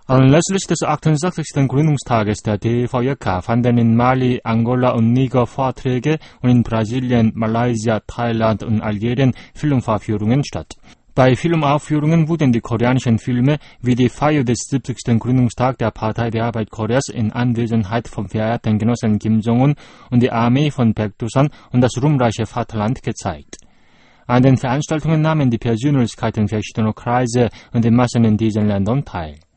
Anlässlich des 68. Gründungstages der DVJK fanden in Mali, Angola und Niger Vorträge und in Brasilien, Malaysia, Thailand und Algerien Filmvorführungen statt. Bei Filmaufführungen wurden die koreanischen Filme wie die Feier des 70. Gründungstags der Partei der Arbeit Koreas in Anwesenheit vom verehrten Genossen Kim Jong-un und die Armee von Baekdusan und das ruhmreiche Vaterland gezeigt. An den Veranstaltungen nahmen die Persönlichkeiten verschiedener Kreise und die Massen in diesen Ländern teil.